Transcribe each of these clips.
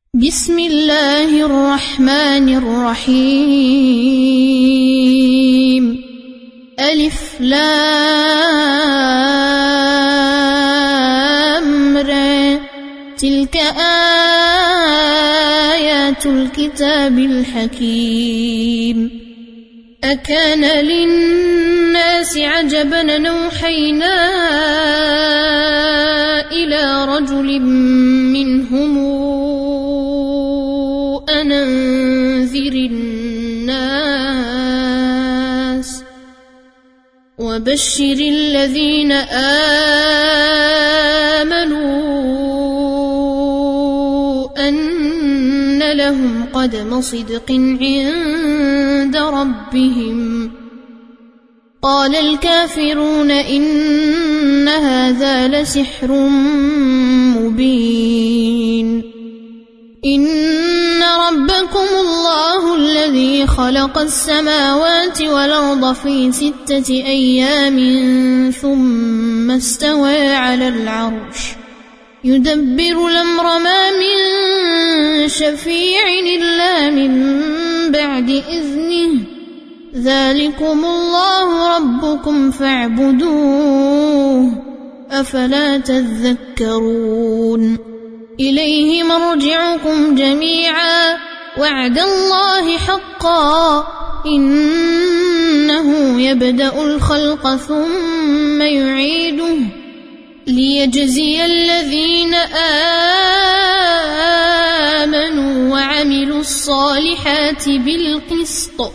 بسم الله الرحمن الرحيم. ألف لام ر. تلك آيات الكتاب الحكيم. أكان للناس عجبا أن أوحينا إلى رجل منهم أن أنذر الناس وبشر الذين آمنوا أن لهم قدم صدق عند ربهم. قال الكافرون إن هذا لسحر مبين. إن ربكم الله الذي خلق السماوات والأرض في 6 أيام ثم استوى على العرش يدبر الأمر ما من شفيع إلا من بعد إذنه. ذلكم الله ربكم فاعبدوه أفلا تذكرون. إليه مرجعكم جميعا وعد الله حقا إنه يبدأ الخلق ثم يعيده ليجزي الذين آمنوا وعملوا الصالحات بالقسط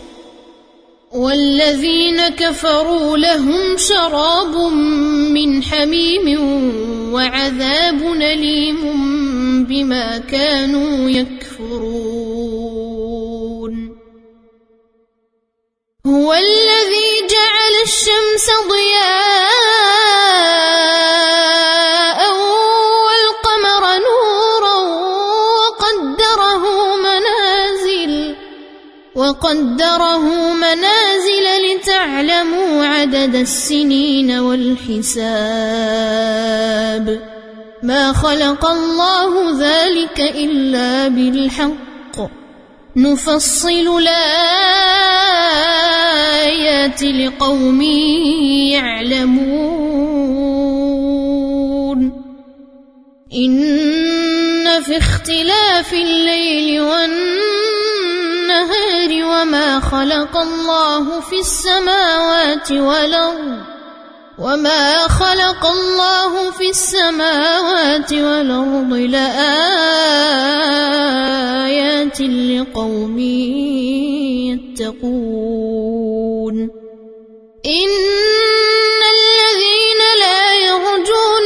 والذين كفروا لهم شراب من حميم وعذاب أليم بما كانوا يكفرون. هو الذي جعل الشمس ضياء والقمر نورا وقدره منازل لتعلموا عدد السنين والحساب. ما خلق الله ذلك إلا بالحق نفصل الآيات لقوم يعلمون. إن في اختلاف الليل والنهار وما خلق الله في السماوات والأرض لآيات لقوم يتقون. إن الذين لا يرجون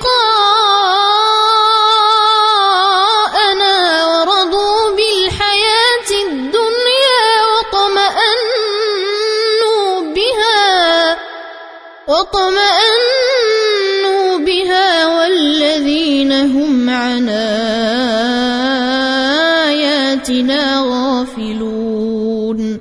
لقاءنا ورضوا بالحياة الدنيا واطمأنوا بها والذين هم عن آياتنا غافلون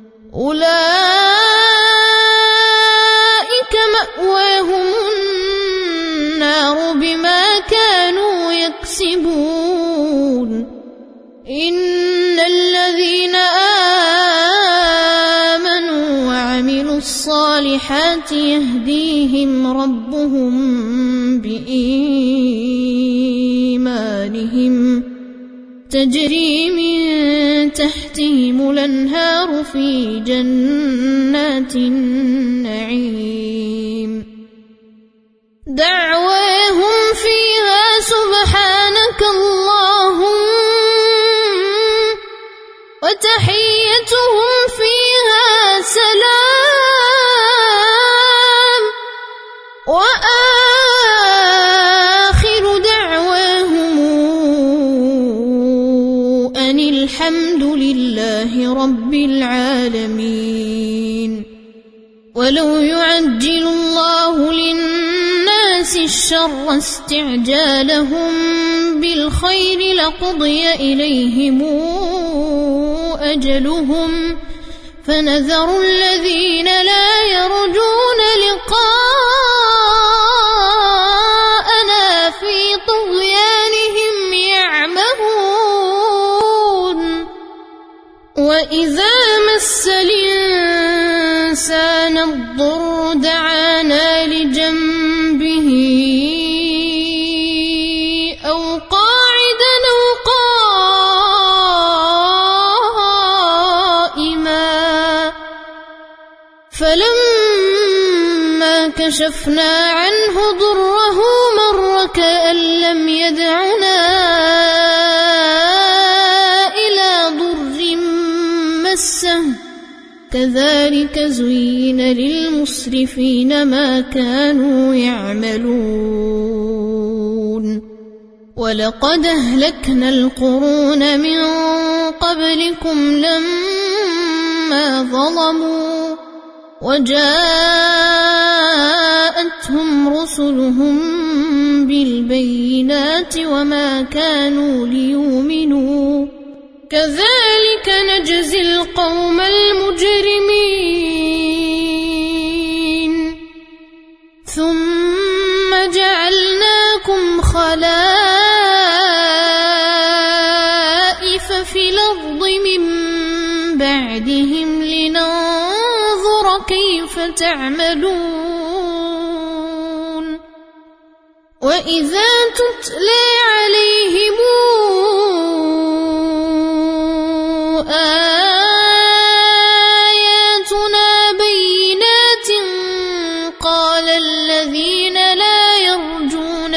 أولئك مأواهم النار بما كانوا يكسبون. إن الذين آمنوا وعملوا الصالحات يهديهم ربهم بإيمانهم تجري من تحتهم الأنهار في جنات النعيم. دعواهم فيها سبحانك اللهم وتحيتهم فيها سلام وآخر دعواهم أن الحمد لله رب العالمين. ولو يعجل الله للناس الشر استعجالهم بالخير لقضي إليهم أجلهم فنذر الذين لا يرجون لقاءنا في طغيانهم يعمهون. وإذا مس الإنسان الضر دعانا لجنبه أو قاعدا أو قائما فلما كشفنا عنه ضره مر كأن لم يدعنا إلى ضر مسه كذلك زين للمسرفين ما كانوا يعملون ولقد أهلكنا القرون من قبلكم لما ظلموا وجاءتهم رسلهم بالبينات وما كانوا ليؤمنوا كذلك نجزي القوم المجرمين ثم جعلناكم خلائف في الأرض من بعدهم لننظر كيف تعملون وإذا تتلى عليهم آياتنا بينات قال الذين لا يرجون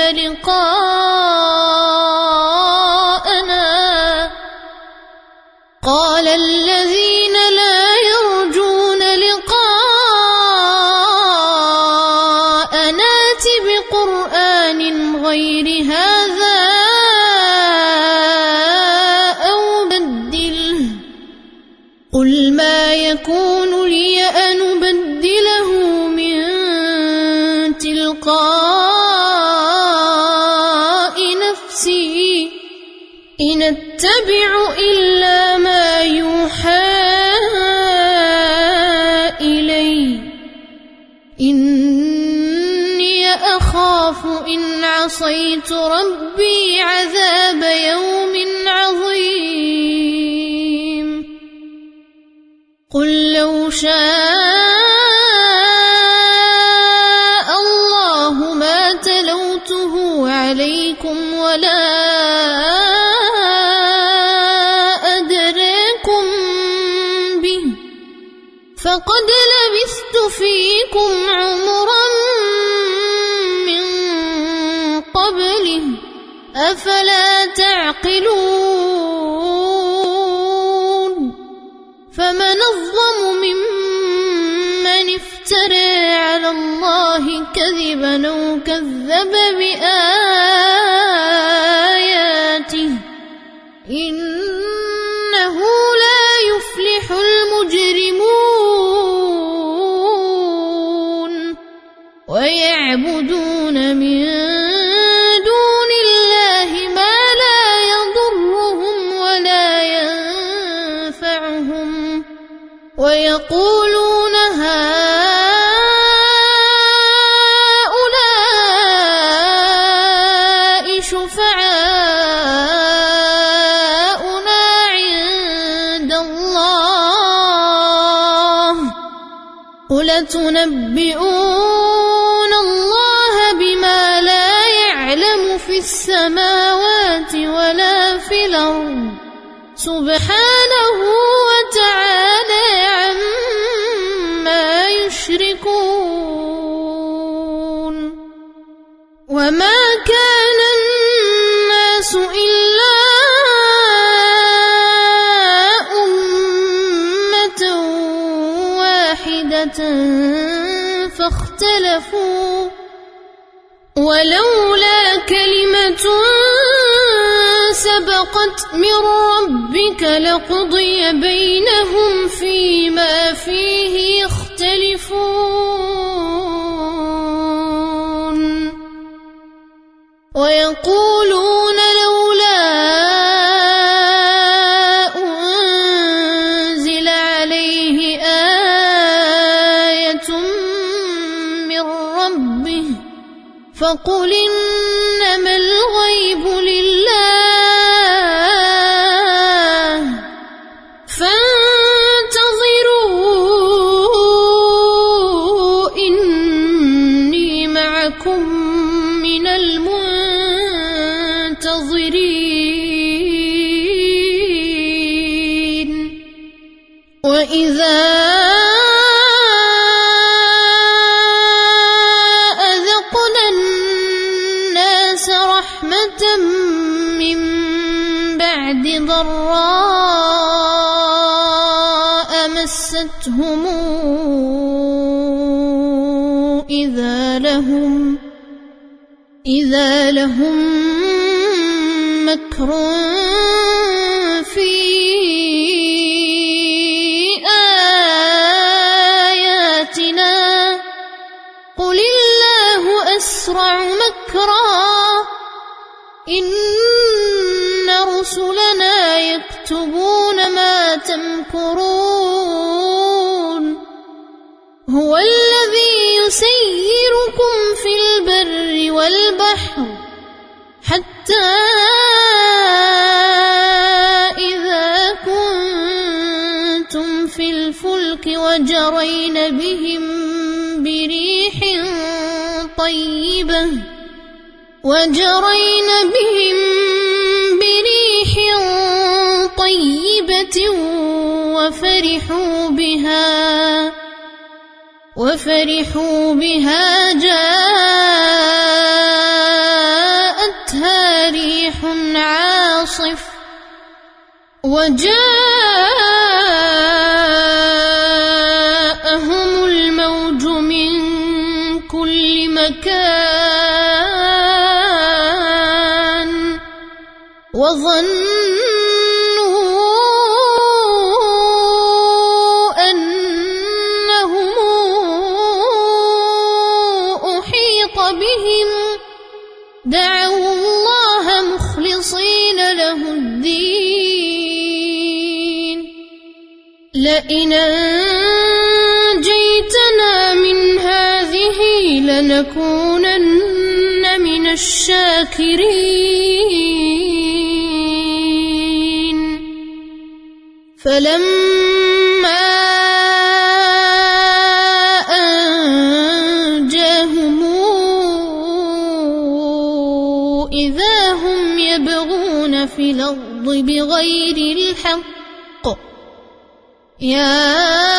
لقاءنا ائت بقرآن غير هذا أو بدله قل ما يكون لي أن أبدله من تلقاء نفسي إن أتبع إلا ما يوحى إلي إني أخاف إن عصيت ربي عذاب يوم عظيم قل لو شاء الله ما تلوته عليكم ولا فقد لبثت فيكم عمرا من قبله أفلا تعقلون فمن أظلم ممن افترى على الله كذبا أو كذب بآياته إنه لا يفلح المجرمون ويعبدون من دون الله ما لا يضرهم ولا ينفعهم ويقولون هؤلاء شفعاؤنا عند الله قل تنبئون الله بما لا يعلم في السماوات ولا في الأرض سبحانه وتعالى عما يشركون وما كان الناس إلا أمة واحدة فاختلفوا ولولا كلمة سبقت من ربك لقضي بينهم فيما فيه يختلفون ويقولون لولا أنزل عليه آية من ربه فقل إنما الغيب لله بعد ضراء مستهم إذا لهم مكر في آياتنا قل الله أسرع مكرا إن رسلنا يكتبون ما تمكرون هو الذي يسيركم في البر والبحر حتى إذا كنتم في الفلك وجرين بهم بريح طيبة وفرحوا بها جاءتها ريح عاصف وجاءهم الموج من كل مكان وظنوا أنهم أحيط بهم دعوا الله مخلصين له الدين لئن أنجيتنا من هذه لنكونن من الشاكرين فلما أنجاهم إذا هم يبغون في الأرض بغير الحق يا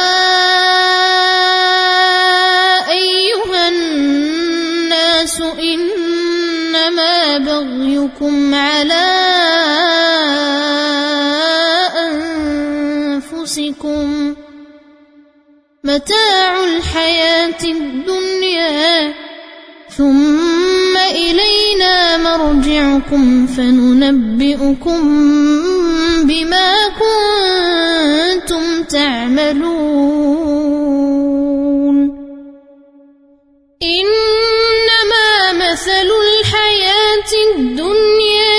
أيها الناس إنما بغيكم على أنفسكم متاع الحياة الدنيا ثم إلينا مرجعكم فننبئكم بما كنتم تعملون إنما مثل الحياة الدنيا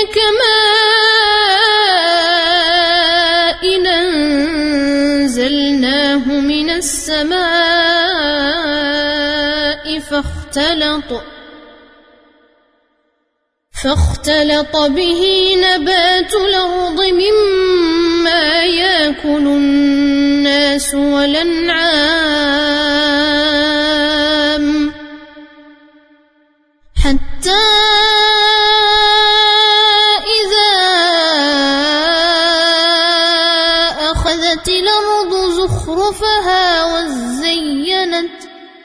كماء أنزلناه من السماء فاختلط به نبات الأرض مما يأكل الناس والأنعام حتى إذا أخذت الأرض زخرفها وزينت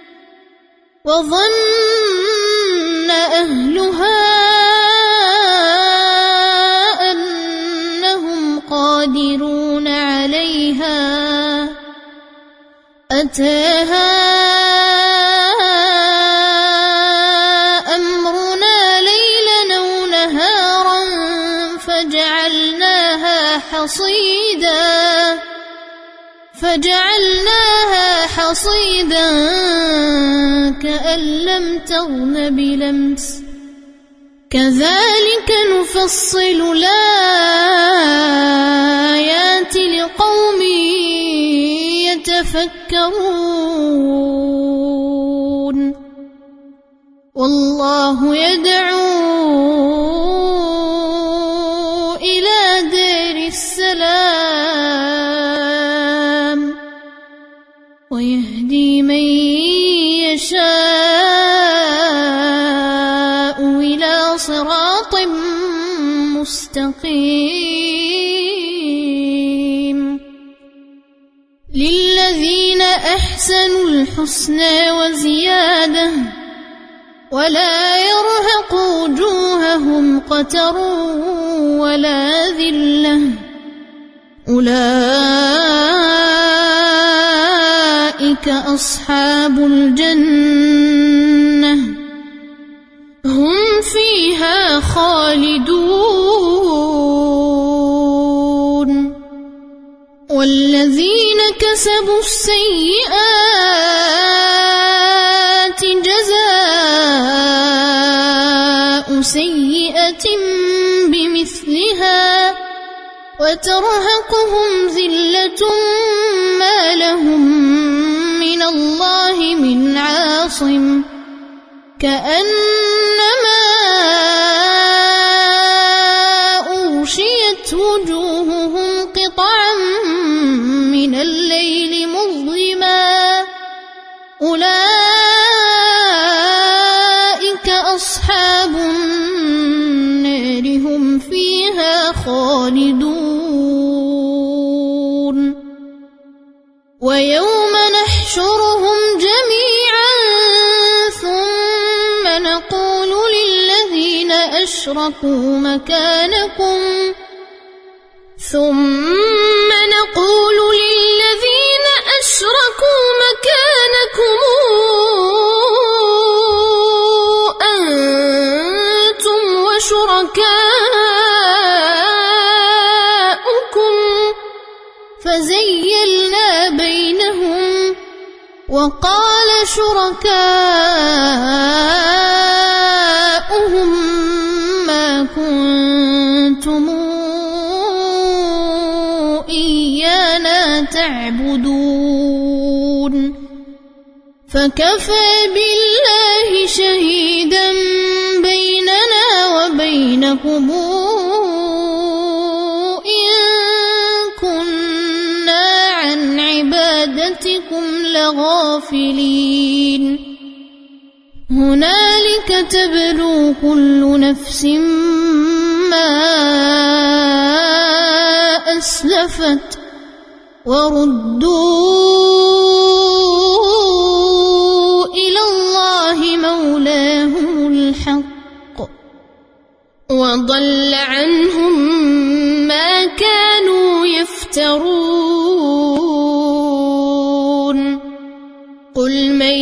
وظن أهلها أنهم قادرون عليها أتاها أمرنا ليلا أو نهارا فجعلناها حصيدا كأن لم تغن بلمس كذلك نفصل الآيات لقوم يتفكرون والله يدعو إلى دار السلام ويهدي من يشاء إلى صراط مستقيم للذين أحسنوا الحسنى وزيادة ولا يرهق وجوههم قتر ولا ذلة أولئك أصحاب الجنة هم فيها خالدون والذين كسبوا السيئات جزاء سيئة بمثلها وترهقهم ذلة ما لهم من الله من عاصم كأنما أغشيت وجوههم قطعا من الليل مظلما أولئك أصحاب النار هم فيها خالدون ويوم نحشرهم جميعا ثم نقول للذين أشركوا مكانكم أنتم وشركاؤكم فزيلنا بينهم وقال شركاؤهم ما كنتم إيانا تعبدون فكفى بالله شهيدا بيننا وبينكم إن كنا عن عبادتكم لغافلين هنالك تبلو كل نفس ما أسلفت وردوا إلى الله مولاهم الحق وضل عنهم ما كانوا يفترون قل من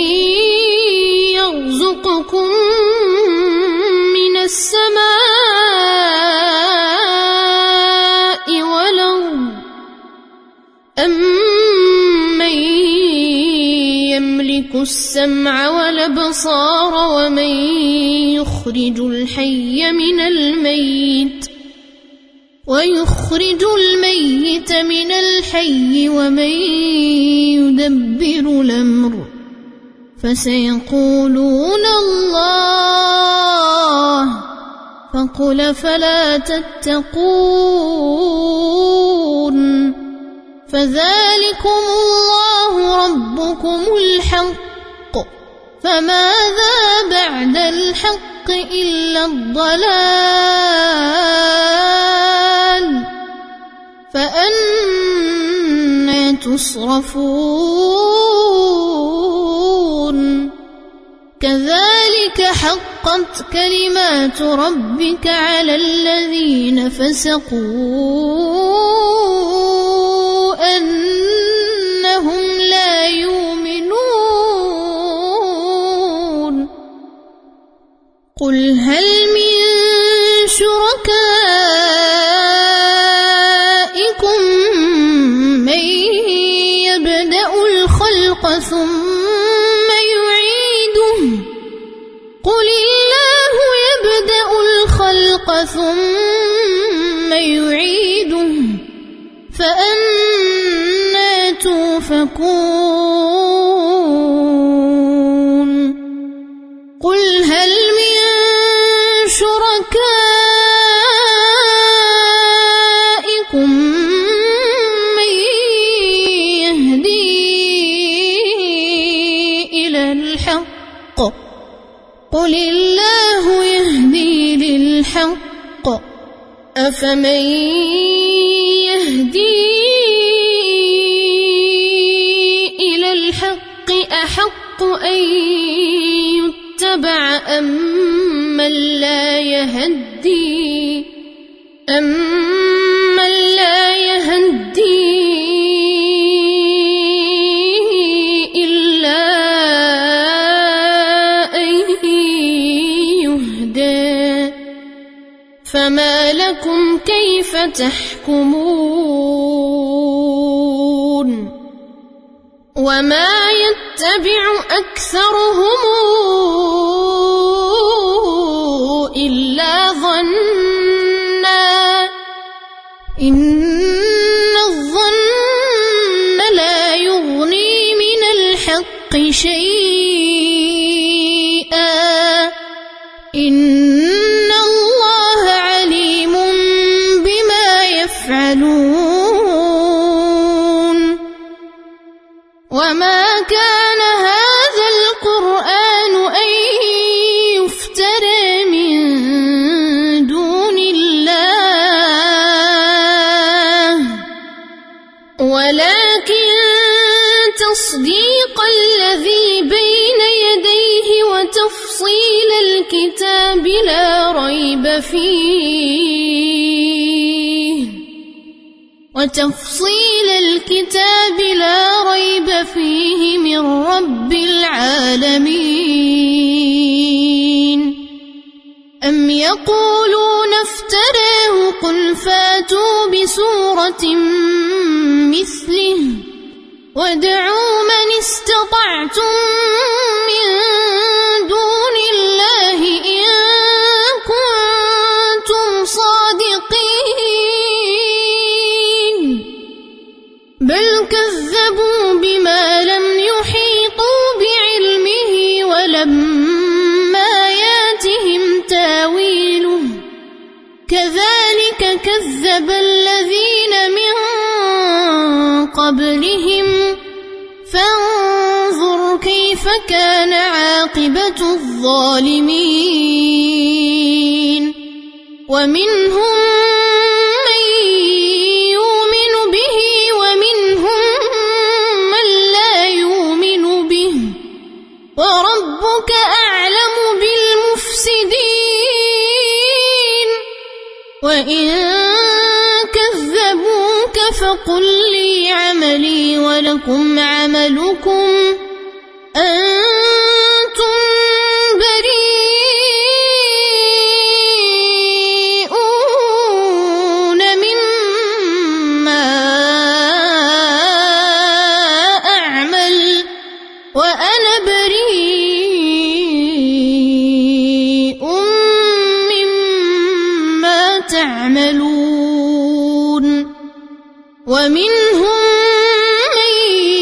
يرزقكم من السماء والأرض أمن يملك السمع والأبصار ومن يخرج الحي من الميت ويخرج الميت من الحي ومن يدبر الأمر فسيقولون الله فقل فلا تتقون فذلكم الله ربكم الحق فماذا بعد الحق إلا الضلال فأنى تصرفون كذلك حقت كلمات ربك على الذين فسقوا أنهم لا يؤمنون قل هل من شركائكم من يبدأ الخلق ثم يعيده قل الله يبدأ الخلق ثم يعيده فأنى توفكون قل هل من شركائكم من يهدي إلى الحق قل الله يهدي للحق أفمن يهدي إلى الحق أحق أن يتبع يهدي إلا أن يهدى فما لكم كيف تحكمون وما يتبع أكثرهم إلا ظنا إن الظن لا يغني من الحق شيئا إن الله عليم بما يفعلون وما كان هذا القرآن أن يفترى من دون الله ولكن تصديق الذي بين يديه وتفصيل الكتاب لا ريب فيه من رب العالمين أم يقولون افتراه قل فاتوا بسورة مثله وادعوا من استطعتم من دون الله إن كنتم صادقين بل كذبوا بما لم يحيطوا بعلمه ولما ياتهم تاويله كذلك كذب الذين من قبلهم فانظر كيف كان عاقبة الظالمين ومنهم من يؤمن به ومنهم من لا يؤمن به وربك أعلم بالمفسدين وإن كذبوك فقل لي عملي ولكم عملكم أنتم بريئون مما أعمل وأنا بريء مما تعملون ومنهم من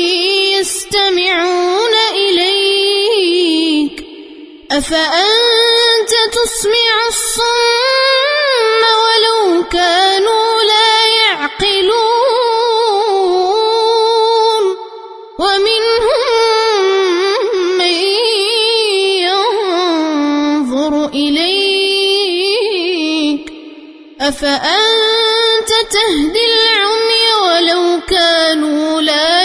يستمعون إليك أفأنت تسمع الصم ولو كانوا لا يعقلون ومنهم من ينظر إليك أفأنت تهدي العمي ولو كانوا لا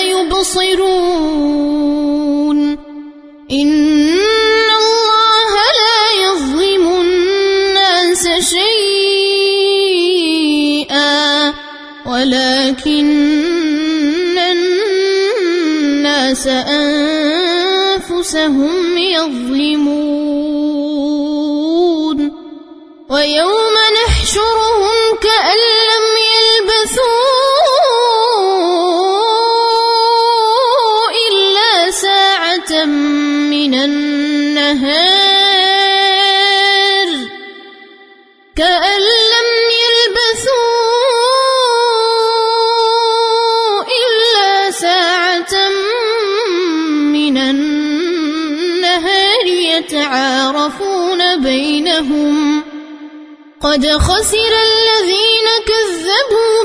يبصرون إن الله لا يظلم الناس شيئا ولكن الناس أنفسهم يظلمون ويوم نحشرهم كأن لم يلبثوا إلا ساعة من النهار كأن لم يلبثوا إلا ساعة من النهار يتعارفون بينهم قد خسر الذين كذبوا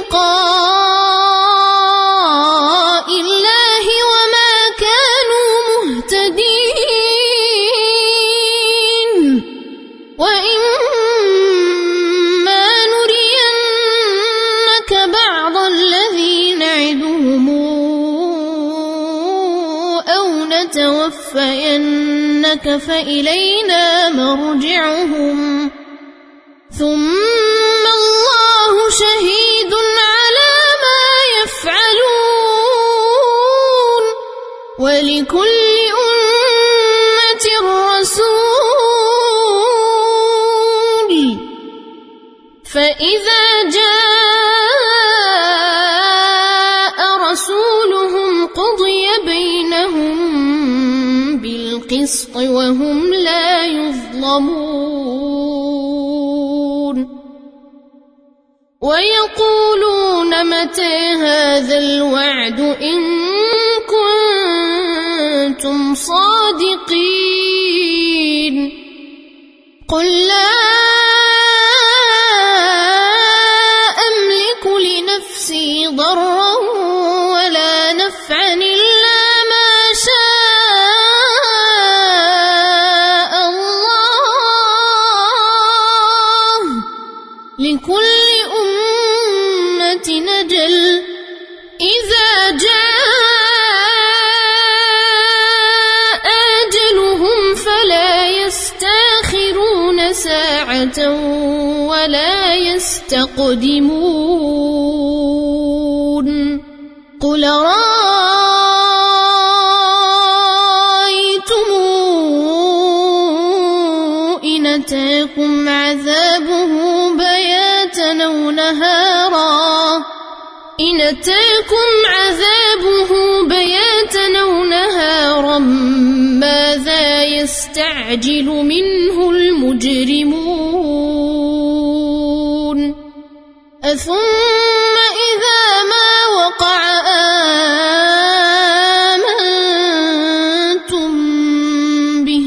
بلقاء الله وما كانوا مهتدين وإما نرينك بعض الذي نعدهم أو نتوفينك فإلينا مرجعهم ثم الله شهيد على ما يفعلون ولكل أمة رسول فإذا جاء رسولهم قضي بينهم بالقسط وهم لا يظلمون ويقولون متى هذا الوعد إن كنتم صادقين قل لا أملك لنفسي ضرا ولا نفعا إلا ما شاء الله لكل أمة أجل إذا جاء أجلهم فلا يستأخرون ساعة ولا يستقدمون قل رأيتم إن أتاكم عذابه بياتا أو نهارا ماذا يستعجل منه المجرمون أثم إذا ما وقع آمنتم به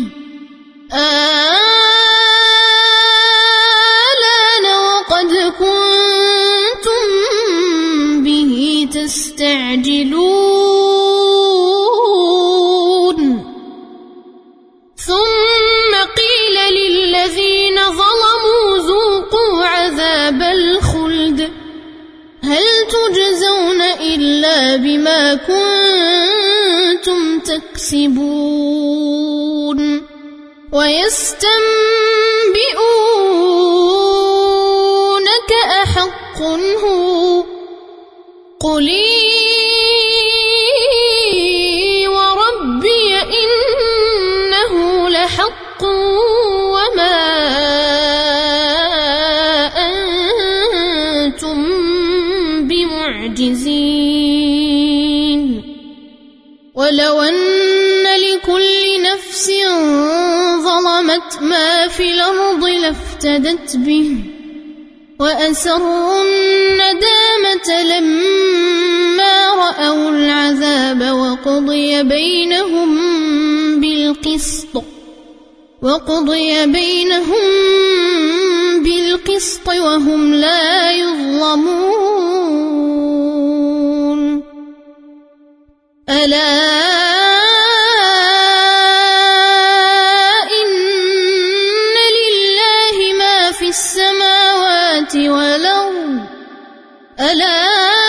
آلان وقد كنتم به تستعجلون ثم قيل للذين ظلموا ذوقوا عذاب الخلد هل تجزون إلا بما كنتم تكسبون ويستنبئونك أحق هو قل وربي إنه لحق وما أنتم بمعجزين ولو أن لكل نفس ظلمت ما في الأرض لافتدت به وأسروا الندامة لما رأوا العذاب وقضي بينهم بالقسط وهم لا يظلمون ألا إن لله ما في السماوات والأرض ألا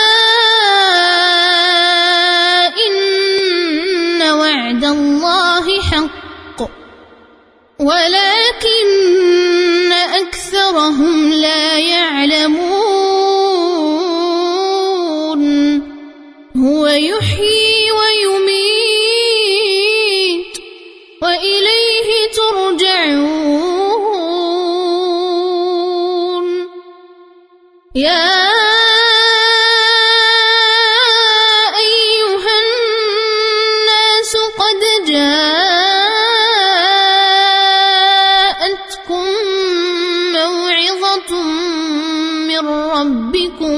إن وعد الله حق ولكن أكثرهم لا يعلمون هو يحيي ويميت وإليه ترجعون يا أيها الناس قد جاءتكم موعظة من ربكم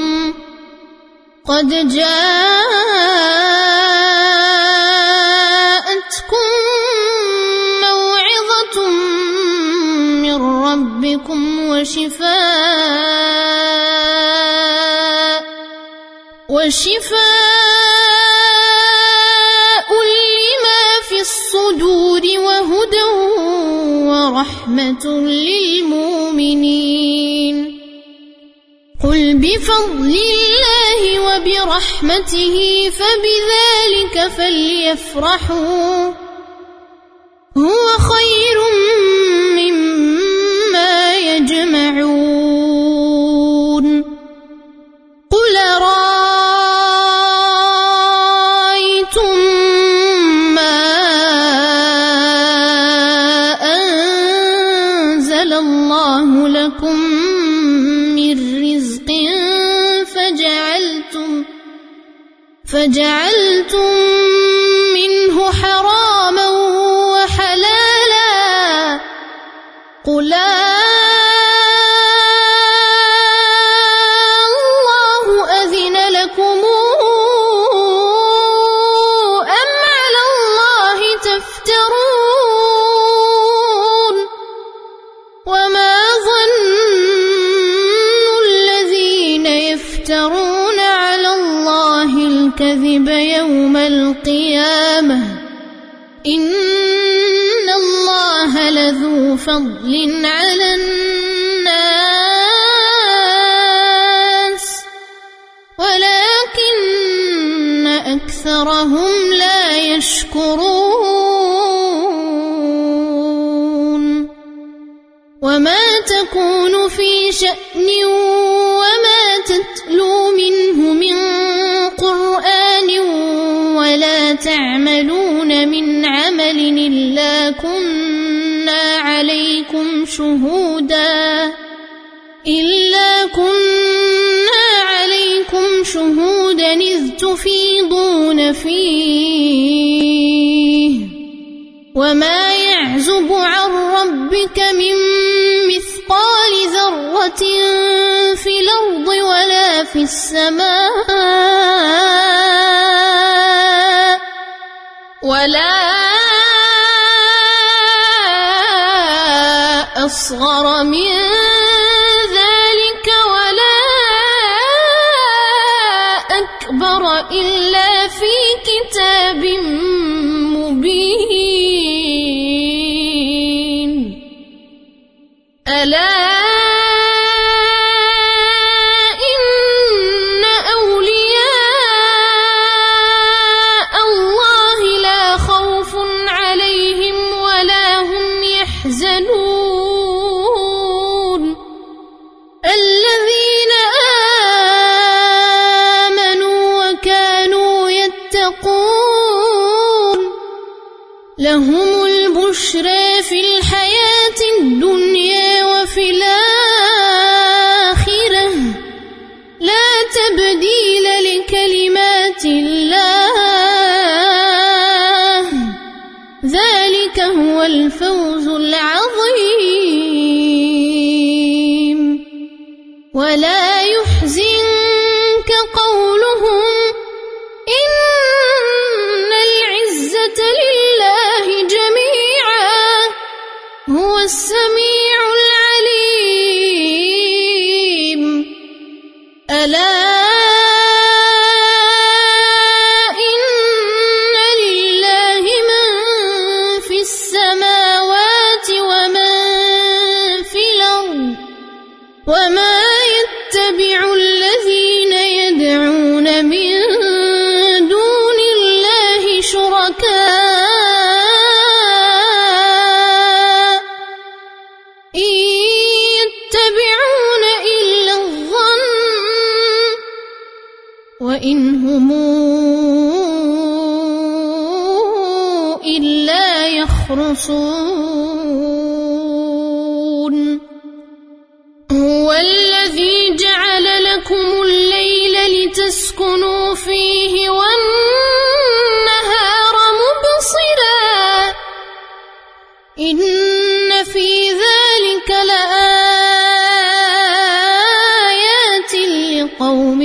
وشفاء لما في الصدور وهدى ورحمة للمؤمنين قل بفضل الله وبرحمته فبذلك فليفرحوا هو خير مما يجمعون فجعلتم منه حراما وحلالا قل الله أذن لكم أم على الله تفترون وما ظن الذين يفترون على الله الكذب يوم القيامة إن الله لذو فضل على الناس ولكن أكثرهم لا يشكرون وما تكون في شأن وما تتلو منه من قرآن ولا تعملون من عمل إلا كنا عليكم شهودا إذ تفيضون فيه وما يعزب عن ربك من مثقال ذرة في الأرض ولا في السماء ولا أصغر من ذلك ولا أكبر إلا في كتاب مبين ألا إن أولياء الله لا خوف عليهم ولا هم يحزنون الذين آمنوا وكانوا يتقون لهم البشرى في الحياة الدنيا وفي الآخرة لا تبديل لكلمات الله ذلك هو الفوز العظيم ولا يحزنك قولهم إن العزة لله جميعا هو السميع العليم ألا إن لله من في السماوات ومن في الأرض وما يتبع الذين يدعون من دون الله شركاء إن يتبعون إلا الظن وإن هم إلا يخرصون هو الذي جعل لكم الليل لتسكنوا فيه والنهار مبصرا إن في ذلك لآيات لقوم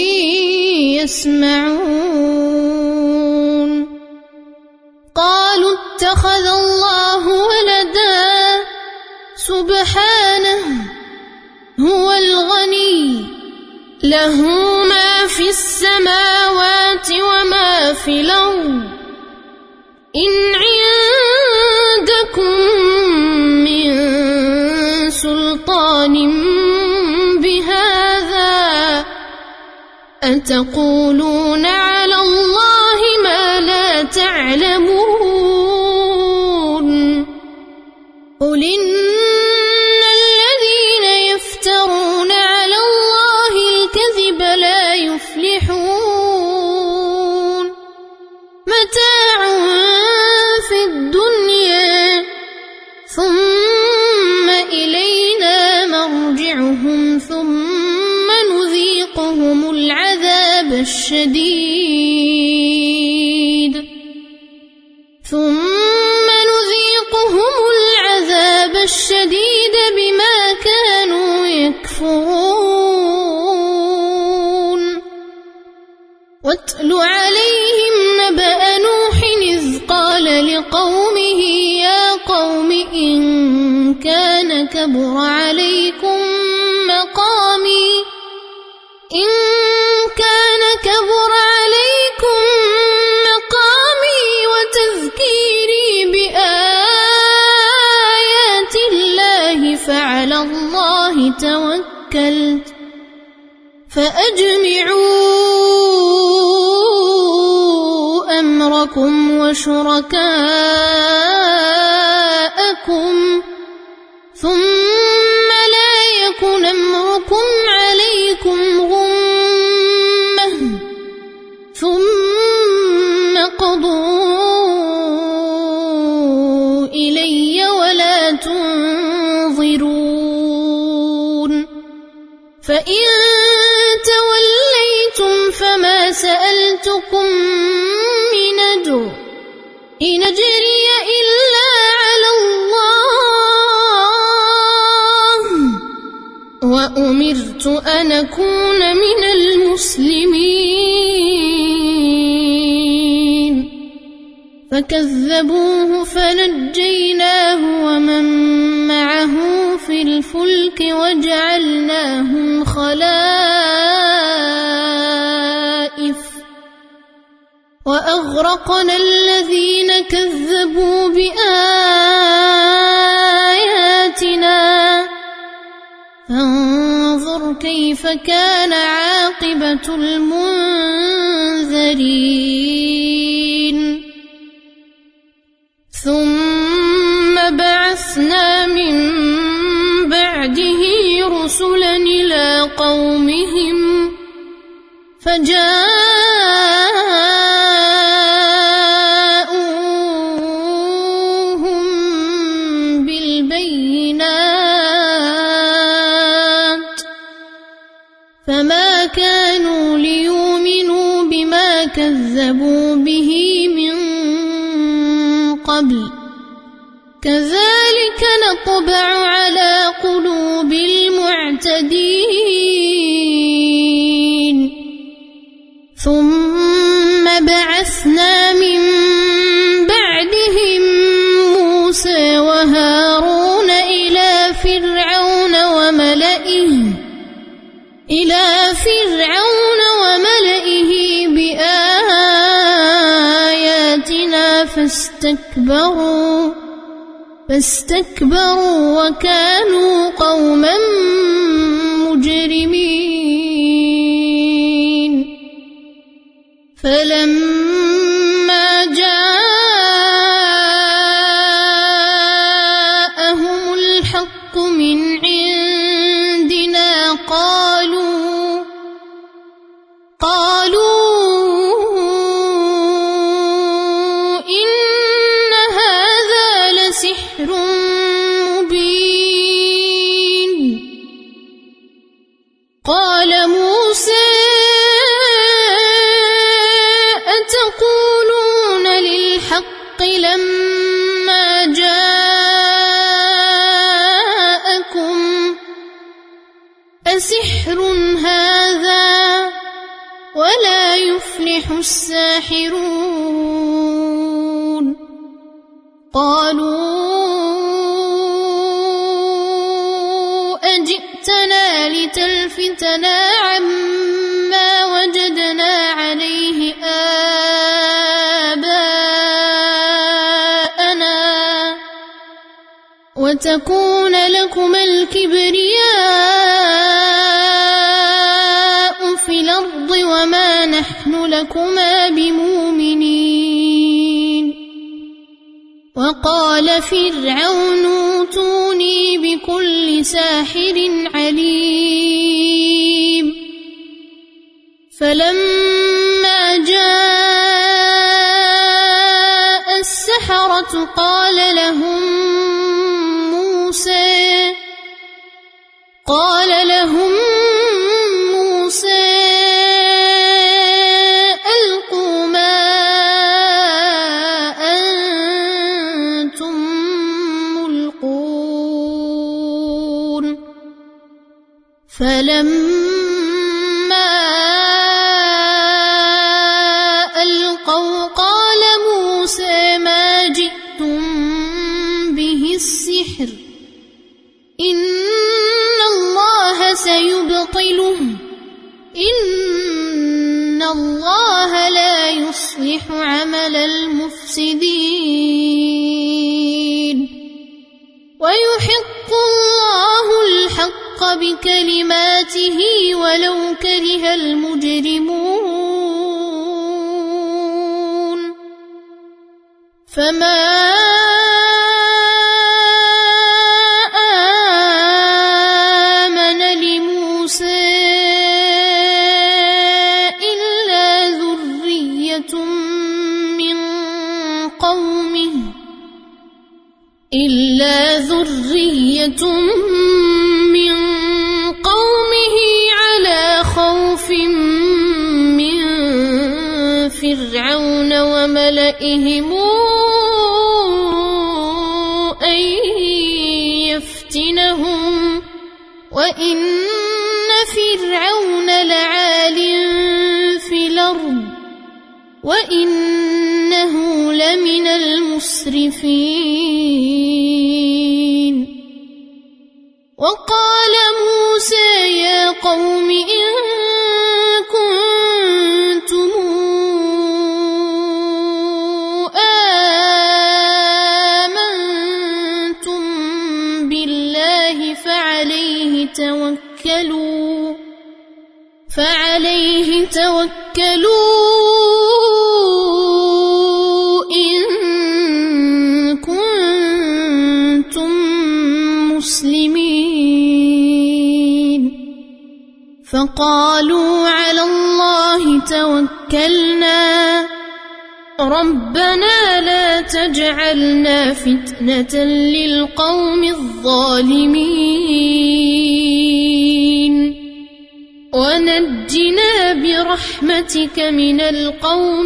يسمعون قالوا اتخذ الله ولدا سبحانه هو الغني له ما في السماوات وما في الأرض إن عندكم من سلطان بهذا أتقولون على الله ما لا تعلمون قل إن الذين يفترون على الله الكذب لا يفلحون متاع في الدنيا ثم إلينا مرجعهم ثم نذيقهم العذاب الشديد ثم نذيقهم العذاب الشديد بما كانوا يكفرون واتل عليهم نبأ نوح إذ قال لقومه يا قوم إن كان كبر عليكم مقامي وتذكيري بآيات الله فعلى الله توكلت فأجمعوا أمركم وشركاءكم ثم لا يكن أمركم عليكم غمة ثم قضوا إلي ولا تنظرون فإن توليتم فما سألتكم من أجر إن أجري إلا على الله وأمرت أن أكون من المسلمين فكذبوه فنجيناه ومن معه في الفلك وجعلناهم خلائف وأغرقنا الذين كذبوا بآياتنا فانظر كيف كان عاقبة المنذرين ثم بعثنا من بعده رسلا إلى قومهم فجاءوهم بالبينات فما كانوا ليؤمنوا بما كذبوا به من قبل كذلك نطبع على قلوب المعتدين ثم بعثنا من بعدهم موسى وهارون إلى فرعون وملئه بآياتنا فاستكبروا وكانوا قوما مجرمين فلما جاءهم الحق من عندنا قالوا إن هذا لسحر مبين قال موسى أتقولون للحق لما جاءكم أسحر هذا ولا يفلح الساحرون قالوا أجئتنا لتلفتنا عما وجدنا عليه آباءنا وتكون لكما الكبرياء في الأرض وما نحن لكما بمؤمنين وقال فرعون اوتوني بكل ساحر عليم فلما جاء السحرة قال لهم موسى فلما ألقوا قال موسى ما جئتم به السحر إن الله سيبطله إن الله لا يصلح عمل المفسدين ويحق الله الحق بكلماته ولو كره المجرمون فما آمن لموسى إلا ذرية من قومه على خوف من فرعون وملئهم أن يفتنهم وإن فرعون لعال في الأرض وإنه لمن المسرفين وقال موسى يا قوم إن كنتم آمنتم بالله فعليه توكلوا إن كنتم مسلمين فقالوا على الله توكلنا ربنا لا تجعلنا فتنة للقوم الظالمين ونجنا برحمتك من القوم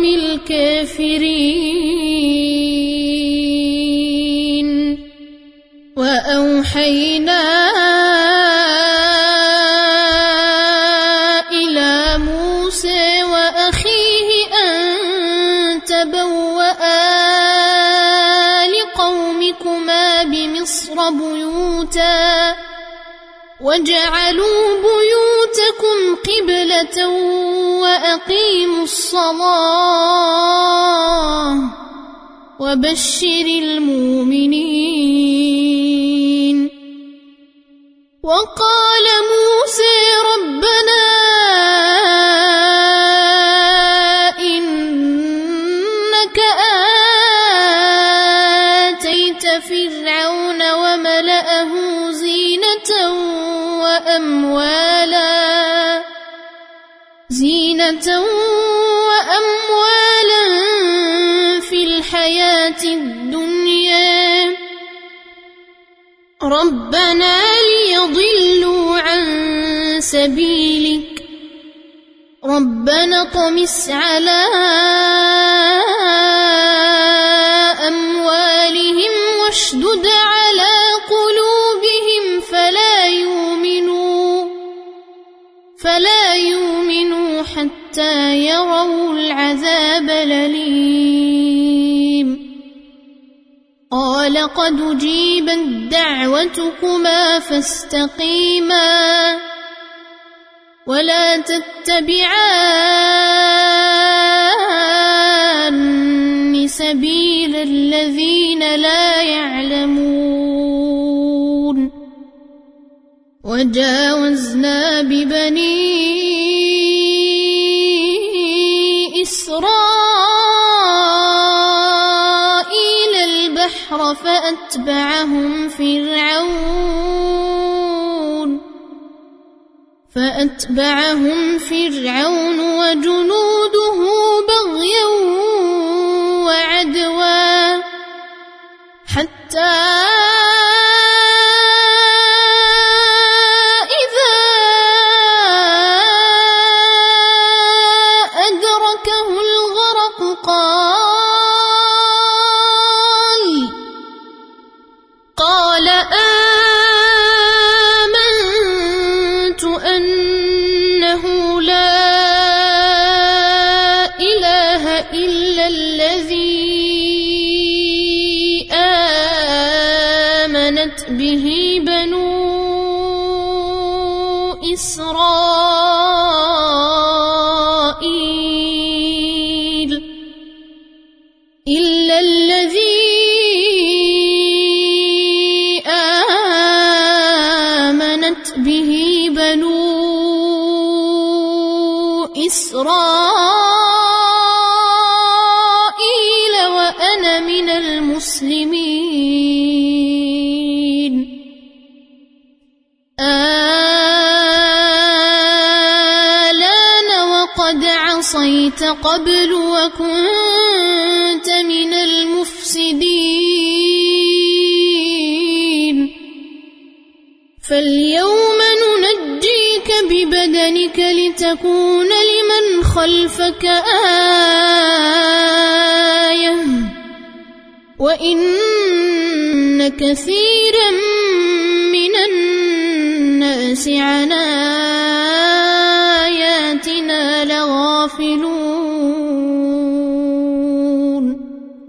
الكافرين وأوحينا إلى موسى وأخيه أن تبوأ لقومكما بمصر بيوتا وجعلوا بيوتكم قبلة وأقيموا الصلاة وبشر المؤمنين وقال موسى ربنا إنك آتيت فرعون وملأه زينة وأموالا في الحياة الدنيا ربنا ليضلوا عن سبيلك ربنا اطمس على أموالهم واشدد على قلوبهم فلا يؤمنوا حتى يروا العذاب الأليم قال قد أجيبت دعوتكما فاستقيما ولا تتبعان سبيل الذين لا يعلمون وجاوزنا ببني إسرائيل البحر فأتبعهم فرعون وجنوده بغيا وعدوا حتى قال آمنت أن إسرائيل وأنا من المسلمين آلان وقد عصيت قبل وكنت من المفسدين فاليوم ننجيك ببدنك لتكون لمن خلفك آية وإن كثيرا من الناس عن آياتنا لغافلون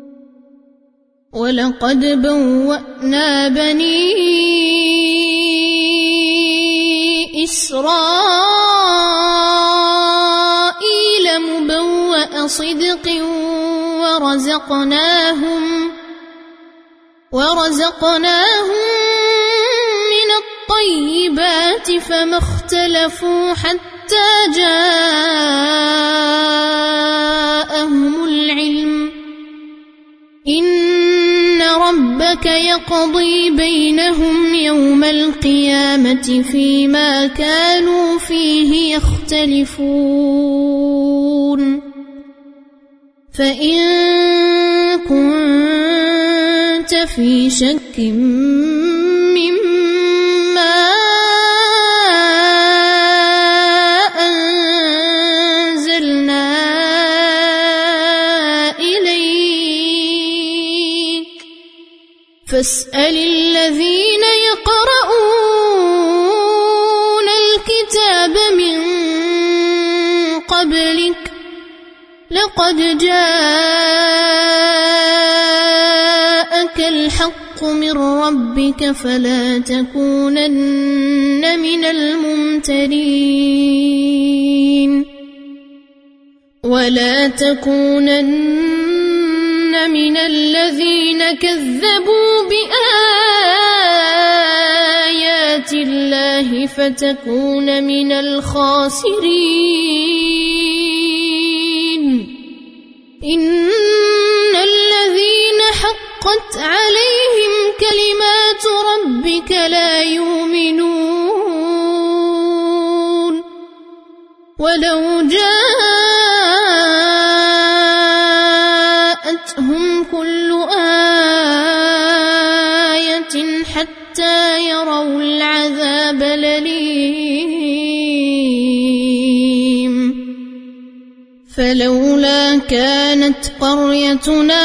ولقد بوأنا بني إسرائيل مبوأ صدق ورزقناهم من الطيبات فما اختلفوا حتى جاءهم العلم إن ربك يقضي بينهم يوم القيامة فيما كانوا فيه يختلفون فإن كنت في شك مما أنزلنا إليك فاسأل الذين يقرؤون الكتاب من قبلك لقد جاءك الحق من ربك فلا تكونن من الممترين ولا تكونن من الذين كذبوا بآيات الله فتكون من الخاسرين إن الذين حقت عليهم كلمات ربك لا يؤمنون ولو جاءتهم كل آية حتى يروا العذاب الأليم فلولا كانت قريتنا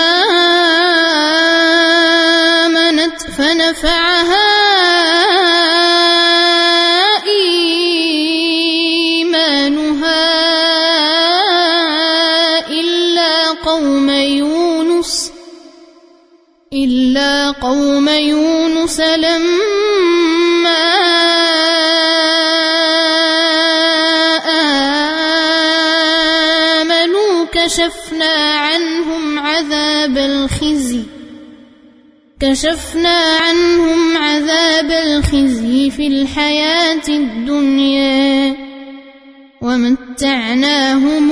آمنت فنفعها إيمانها إلا قوم يونس لما آمنوا كشفنا عنهم عذاب الخزي في الحياة الدنيا ومتعناهم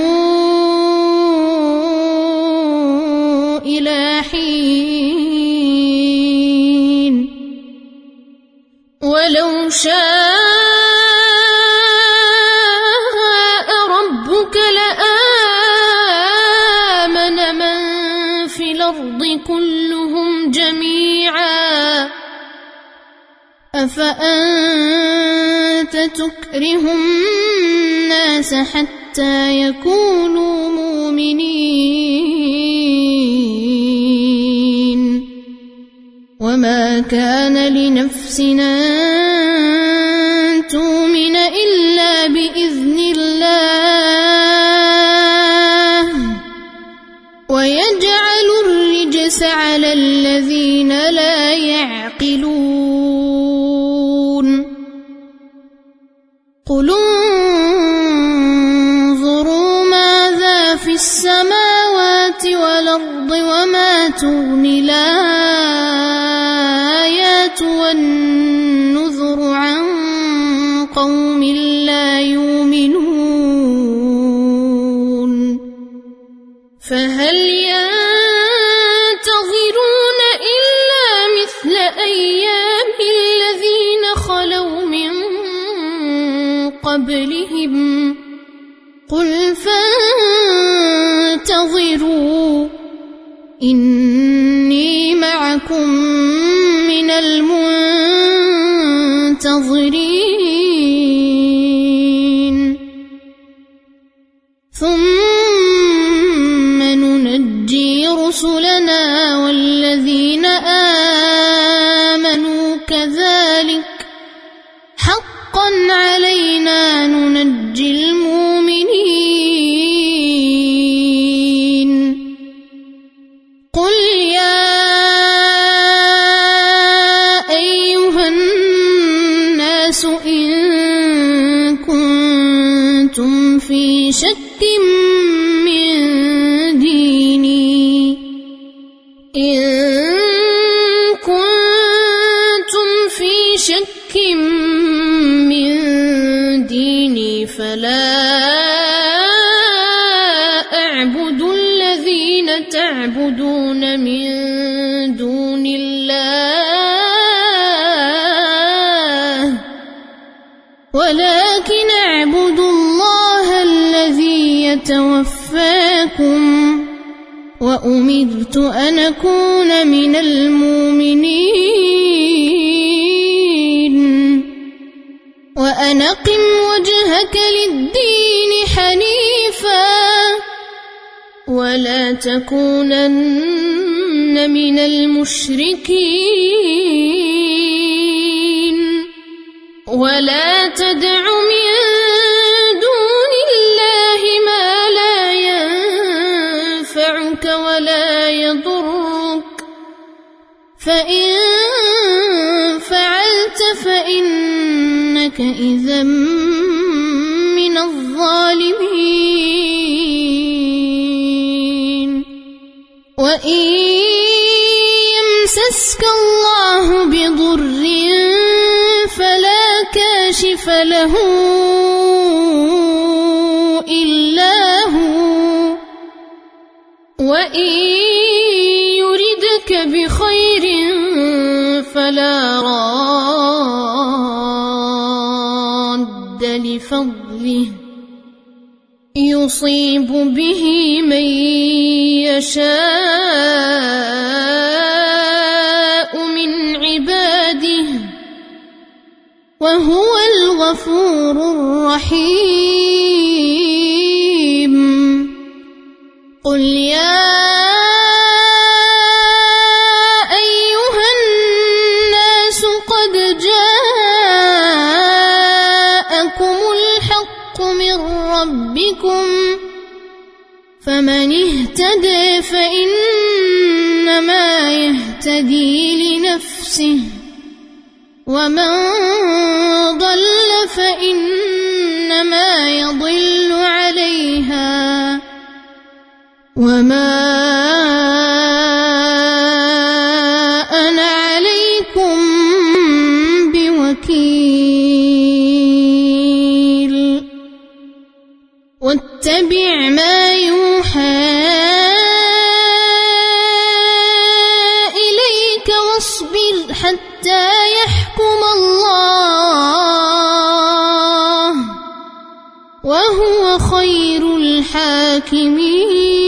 إلى حين ولو شاء ربك لآمن من في الأرض كلهم جميعا أفأنت تكره الناس حتى يكونوا مؤمنين وما كان لنفس أن تؤمن إلا بإذن الله ويجعل الرجس على الذين لا يعقلون قل انظروا ماذا في السماوات والأرض وما تغني الآيات والنذر عن قوم لا يؤمنون فهل ينتظرون إلا مثل أيام الذين خلوا من قبلهم قل فانتظروا إني معكم من المنتظرين ثم ننجي رسلنا والذين آمنوا كذلك حقا علينا ننجي المؤمنين قل يا أيها الناس إن كنتم في شك من ديني فلا أعبد الذين تعبدون من دون الله ولكن أعبد الله الذي يتوفاكم وأمرت أن أكون من المؤمنين وأن أقم وجهك للدين حنيفا ولا تكونن من المشركين ولا تدع من دون الله ما لا ينفعك ولا يضرك فإن فعلت فإنك إذا من الظالمين وإن يمسسك الله بضر فلا كاشف له إلا هو وإن يردك بخير فلا راد لفضله يصيب به من يشاء من عباده وهو الغفور الرحيم قل يا أيها الناس قد جاءكم الحق من ربكم فمن اهتدى فإنما يهتدي لنفسه ومن ضل فإنما يضل عليها وما أنا عليكم بوكيل واتبع ما يوحى إليك واصبر حتى يحكم الله وهو خير الحاكمين